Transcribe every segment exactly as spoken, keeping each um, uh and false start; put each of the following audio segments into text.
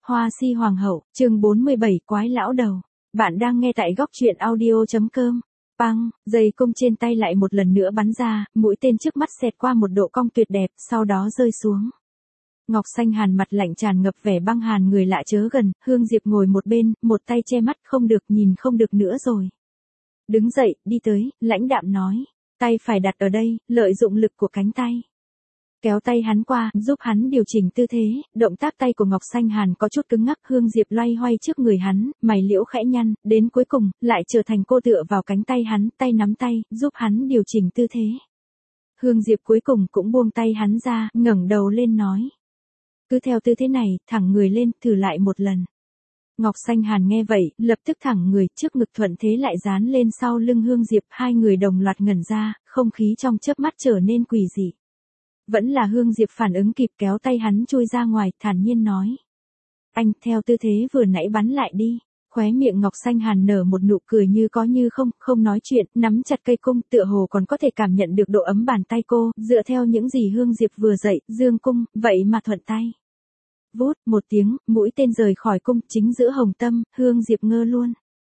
Hoa si hoàng hậu, chương bốn mươi bảy quái lão đầu. Bạn đang nghe tại góc truyện audio.com. Băng, dây cung trên tay lại một lần nữa bắn ra, mũi tên trước mắt xẹt qua một độ cong tuyệt đẹp, sau đó rơi xuống. Ngọc Xanh Hàn mặt lạnh tràn ngập vẻ băng hàn, người lạ chớ gần. Hương Diệp ngồi một bên, một tay che mắt, không được nhìn không được nữa rồi. Đứng dậy, đi tới, lãnh đạm nói, tay phải đặt ở đây, lợi dụng lực của cánh tay. Kéo tay hắn qua, giúp hắn điều chỉnh tư thế, động tác tay của Ngọc Xanh Hàn có chút cứng ngắc. Hương Diệp loay hoay trước người hắn, mày liễu khẽ nhăn, đến cuối cùng, lại trở thành cô tựa vào cánh tay hắn, tay nắm tay, giúp hắn điều chỉnh tư thế. Hương Diệp cuối cùng cũng buông tay hắn ra, ngẩng đầu lên nói. Cứ theo tư thế này, thẳng người lên, thử lại một lần. Ngọc Xanh Hàn nghe vậy, lập tức thẳng người, trước ngực thuận thế lại dán lên sau lưng Hương Diệp, hai người đồng loạt ngẩn ra, không khí trong chớp mắt trở nên quỷ dị. Vẫn là Hương Diệp phản ứng kịp, kéo tay hắn chui ra ngoài, thản nhiên nói. Anh, theo tư thế vừa nãy bắn lại đi. Khóe miệng Ngọc Xanh Hàn nở một nụ cười như có như không, không nói chuyện, nắm chặt cây cung, tựa hồ còn có thể cảm nhận được độ ấm bàn tay cô, dựa theo những gì Hương Diệp vừa dạy, dương cung, vậy mà thuận tay. Vút, một tiếng, mũi tên rời khỏi cung, chính giữa hồng tâm, Hương Diệp ngơ luôn.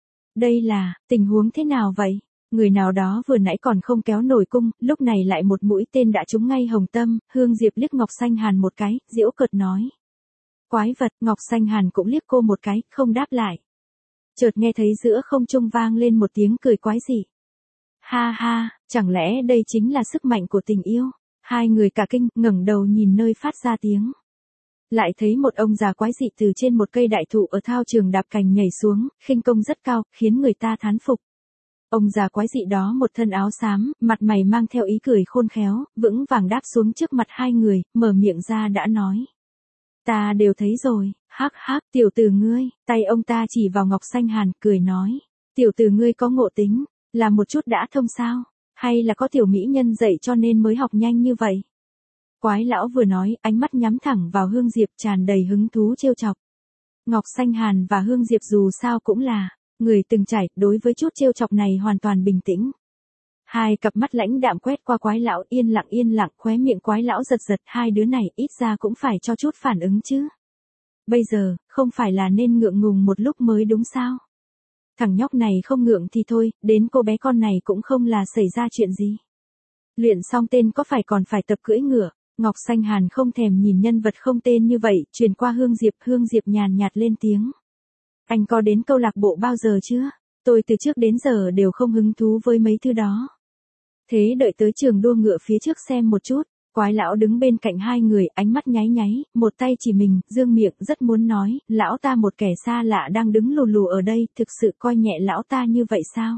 Đây là, tình huống thế nào vậy? Người nào đó vừa nãy còn không kéo nổi cung, lúc này lại một mũi tên đã trúng ngay hồng tâm. Hương Diệp liếc Ngọc Xanh Hàn một cái, giễu cợt nói. Quái vật. Ngọc Xanh Hàn cũng liếc cô một cái, không đáp lại. Chợt nghe thấy giữa không trung vang lên một tiếng cười quái dị. Ha ha, chẳng lẽ đây chính là sức mạnh của tình yêu? Hai người cả kinh, ngẩng đầu nhìn nơi phát ra tiếng. Lại thấy một ông già quái dị từ trên một cây đại thụ ở thao trường đạp cành nhảy xuống, khinh công rất cao, khiến người ta thán phục. Ông già quái dị đó một thân áo xám, mặt mày mang theo ý cười khôn khéo, vững vàng đáp xuống trước mặt hai người, mở miệng ra đã nói. Ta đều thấy rồi, hắc hắc, tiểu tử ngươi, tay ông ta chỉ vào Ngọc Xanh Hàn, cười nói. Tiểu tử ngươi có ngộ tính, là một chút đã thông sao, hay là có tiểu mỹ nhân dạy cho nên mới học nhanh như vậy? Quái lão vừa nói, ánh mắt nhắm thẳng vào Hương Diệp, tràn đầy hứng thú trêu chọc. Ngọc Xanh Hàn và Hương Diệp dù sao cũng là người từng trải, đối với chút trêu chọc này hoàn toàn bình tĩnh. Hai cặp mắt lãnh đạm quét qua quái lão, yên lặng yên lặng, khóe miệng quái lão giật giật, hai đứa này ít ra cũng phải cho chút phản ứng chứ. Bây giờ, không phải là nên ngượng ngùng một lúc mới đúng sao? Thằng nhóc này không ngượng thì thôi, đến cô bé con này cũng không là xảy ra chuyện gì. Luyện xong tên có phải còn phải tập cưỡi ngựa? Ngọc Xanh Hàn không thèm nhìn nhân vật không tên như vậy, truyền qua Hương Diệp, Hương Diệp nhàn nhạt lên tiếng. Anh có đến câu lạc bộ bao giờ chưa? Tôi từ trước đến giờ đều không hứng thú với mấy thứ đó. Thế đợi tới trường đua ngựa phía trước xem một chút. Quái lão đứng bên cạnh hai người, ánh mắt nháy nháy, một tay chỉ mình, dương miệng rất muốn nói, lão ta một kẻ xa lạ đang đứng lù lù ở đây, thực sự coi nhẹ lão ta như vậy sao?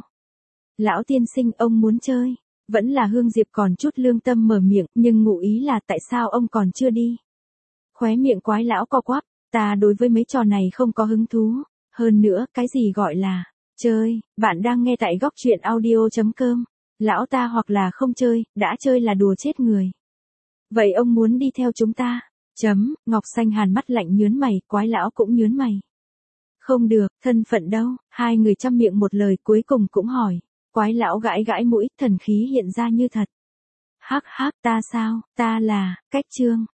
Lão tiên sinh, ông muốn chơi. Vẫn là Hương Diệp còn chút lương tâm mở miệng, nhưng ngụ ý là tại sao ông còn chưa đi? Khóe miệng quái lão co quắp, ta đối với mấy trò này không có hứng thú. Hơn nữa, cái gì gọi là chơi? Bạn đang nghe tại góc truyện audio.com. Lão ta hoặc là không chơi, đã chơi là đùa chết người. Vậy ông muốn đi theo chúng ta? Chấm, Ngọc Xanh Hàn mắt lạnh nhướng mày, quái lão cũng nhướng mày. Không được, thân phận đâu? Hai người chăm miệng một lời, cuối cùng cũng hỏi. Quái lão gãi gãi mũi, thần khí hiện ra như thật. Hắc hắc, ta sao? Ta là Cách Trương.